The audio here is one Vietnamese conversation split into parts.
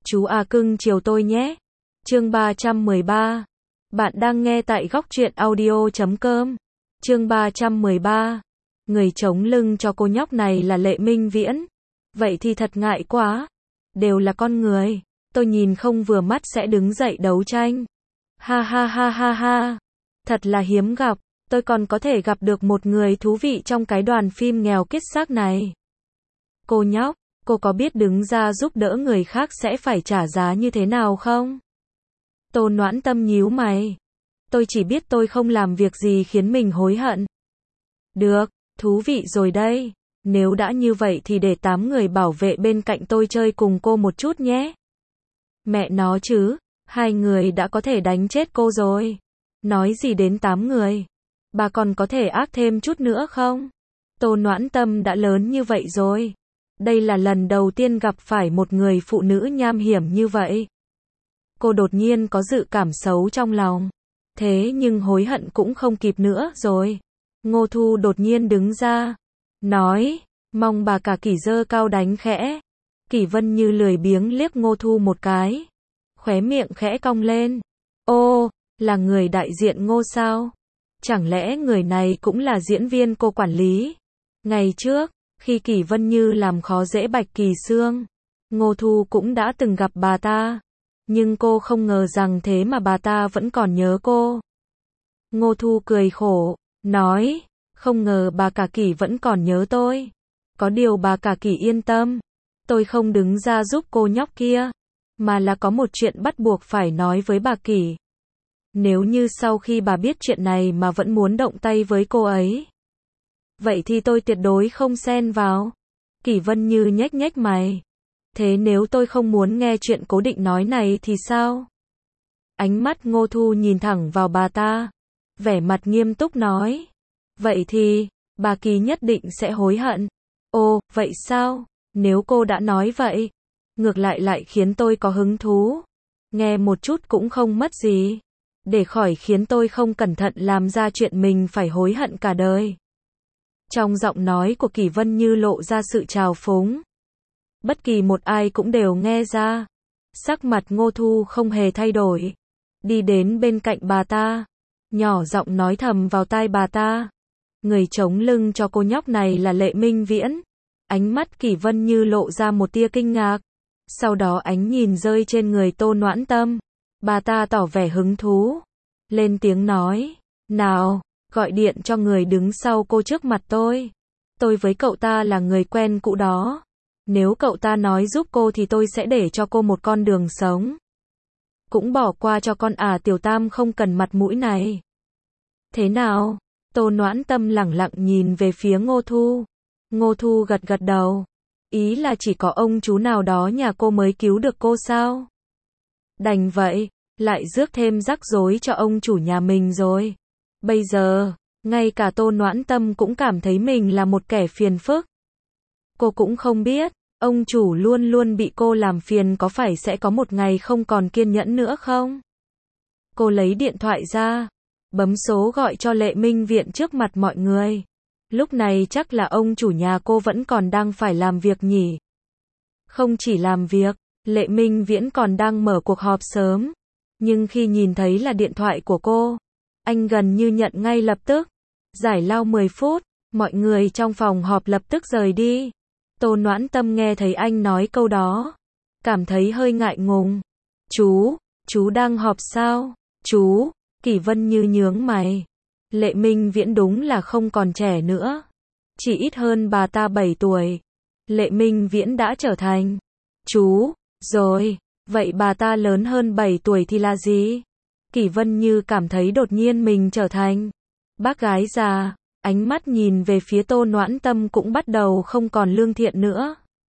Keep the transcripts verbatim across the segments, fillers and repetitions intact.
Chú à cưng chiều tôi nhé. Chương ba trăm mười ba. Bạn đang nghe tại góc truyện audio chấm com. Chương ba trăm mười ba. Người chống lưng cho cô nhóc này là Lệ Minh Viễn. Vậy thì thật ngại quá. Đều là con người. Tôi nhìn không vừa mắt sẽ đứng dậy đấu tranh. Ha ha ha ha ha. Thật là hiếm gặp. Tôi còn có thể gặp được một người thú vị trong cái đoàn phim nghèo kiết xác này. Cô nhóc, cô có biết đứng ra giúp đỡ người khác sẽ phải trả giá như thế nào không? Tô Noãn Tâm nhíu mày. Tôi chỉ biết tôi không làm việc gì khiến mình hối hận. Được, thú vị rồi đây. Nếu đã như vậy thì để tám người bảo vệ bên cạnh tôi chơi cùng cô một chút nhé. Mẹ nó chứ, hai người đã có thể đánh chết cô rồi. Nói gì đến tám người? Bà còn có thể ác thêm chút nữa không? Tô Noãn Tâm đã lớn như vậy rồi. Đây là lần đầu tiên gặp phải một người phụ nữ nham hiểm như vậy. Cô đột nhiên có dự cảm xấu trong lòng. Thế nhưng hối hận cũng không kịp nữa rồi. Ngô Thu đột nhiên đứng ra. Nói, mong bà cả Kỷ giơ cao đánh khẽ. Kỷ Vân Như lười biếng liếc Ngô Thu một cái. Khóe miệng khẽ cong lên. Ô, là người đại diện Ngô sao? Chẳng lẽ người này cũng là diễn viên cô quản lý? Ngày trước, khi Kỷ Vân Như làm khó dễ Bạch Kỳ Sương, Ngô Thu cũng đã từng gặp bà ta. Nhưng cô không ngờ rằng thế mà bà ta vẫn còn nhớ cô. Ngô Thu cười khổ, nói, không ngờ bà cả Kỷ vẫn còn nhớ tôi. Có điều bà cả Kỷ yên tâm, tôi không đứng ra giúp cô nhóc kia, mà là có một chuyện bắt buộc phải nói với bà Kỷ. Nếu như sau khi bà biết chuyện này mà vẫn muốn động tay với cô ấy, vậy thì tôi tuyệt đối không xen vào. Kỷ Vân Như nhếch nhếch mày. Thế nếu tôi không muốn nghe chuyện cố định nói này thì sao? Ánh mắt Ngô Thu nhìn thẳng vào bà ta. Vẻ mặt nghiêm túc nói. Vậy thì, bà Kỳ nhất định sẽ hối hận. Ồ, vậy sao? Nếu cô đã nói vậy, ngược lại lại khiến tôi có hứng thú. Nghe một chút cũng không mất gì. Để khỏi khiến tôi không cẩn thận làm ra chuyện mình phải hối hận cả đời. Trong giọng nói của Kỷ Vân Như lộ ra sự trào phúng. Bất kỳ một ai cũng đều nghe ra. Sắc mặt Ngô Thu không hề thay đổi. Đi đến bên cạnh bà ta. Nhỏ giọng nói thầm vào tai bà ta. Người chống lưng cho cô nhóc này là Lệ Minh Viễn. Ánh mắt Kỷ Vân Như lộ ra một tia kinh ngạc. Sau đó ánh nhìn rơi trên người Tô Noãn Tâm. Bà ta tỏ vẻ hứng thú. Lên tiếng nói. Nào, gọi điện cho người đứng sau cô trước mặt tôi. Tôi với cậu ta là người quen cũ đó. Nếu cậu ta nói giúp cô thì tôi sẽ để cho cô một con đường sống. Cũng bỏ qua cho con à Tiểu Tam không cần mặt mũi này. Thế nào? Tô Noãn Tâm lẳng lặng nhìn về phía Ngô Thu. Ngô Thu gật gật đầu. Ý là chỉ có ông chú nào đó nhà cô mới cứu được cô sao? Đành vậy, lại rước thêm rắc rối cho ông chủ nhà mình rồi. Bây giờ, ngay cả Tô Noãn Tâm cũng cảm thấy mình là một kẻ phiền phức. Cô cũng không biết, ông chủ luôn luôn bị cô làm phiền có phải sẽ có một ngày không còn kiên nhẫn nữa không? Cô lấy điện thoại ra, bấm số gọi cho Lệ Minh Viễn trước mặt mọi người. Lúc này chắc là ông chủ nhà cô vẫn còn đang phải làm việc nhỉ? Không chỉ làm việc, Lệ Minh Viễn còn đang mở cuộc họp sớm. Nhưng khi nhìn thấy là điện thoại của cô, anh gần như nhận ngay lập tức. Giải lao mười phút, mọi người trong phòng họp lập tức rời đi. Tô Noãn Tâm nghe thấy anh nói câu đó, cảm thấy hơi ngại ngùng. Chú, chú đang họp sao? Chú, Kỷ Vân Như nhướng mày. Lệ Minh Viễn đúng là không còn trẻ nữa. Chỉ ít hơn bà ta bảy tuổi. Lệ Minh Viễn đã trở thành chú, rồi, vậy bà ta lớn hơn bảy tuổi thì là gì? Kỷ Vân Như cảm thấy đột nhiên mình trở thành bác gái già. Ánh mắt nhìn về phía Tô Noãn Tâm cũng bắt đầu không còn lương thiện nữa.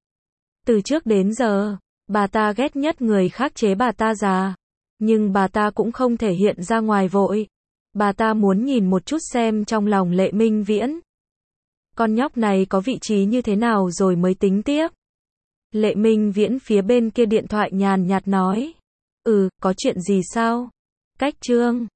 Từ trước đến giờ, bà ta ghét nhất người khác chế bà ta già. Nhưng bà ta cũng không thể hiện ra ngoài vội. Bà ta muốn nhìn một chút xem trong lòng Lệ Minh Viễn. Con nhóc này có vị trí như thế nào rồi mới tính tiếp. Lệ Minh Viễn phía bên kia điện thoại nhàn nhạt nói. Ừ, có chuyện gì sao? Cách Trương,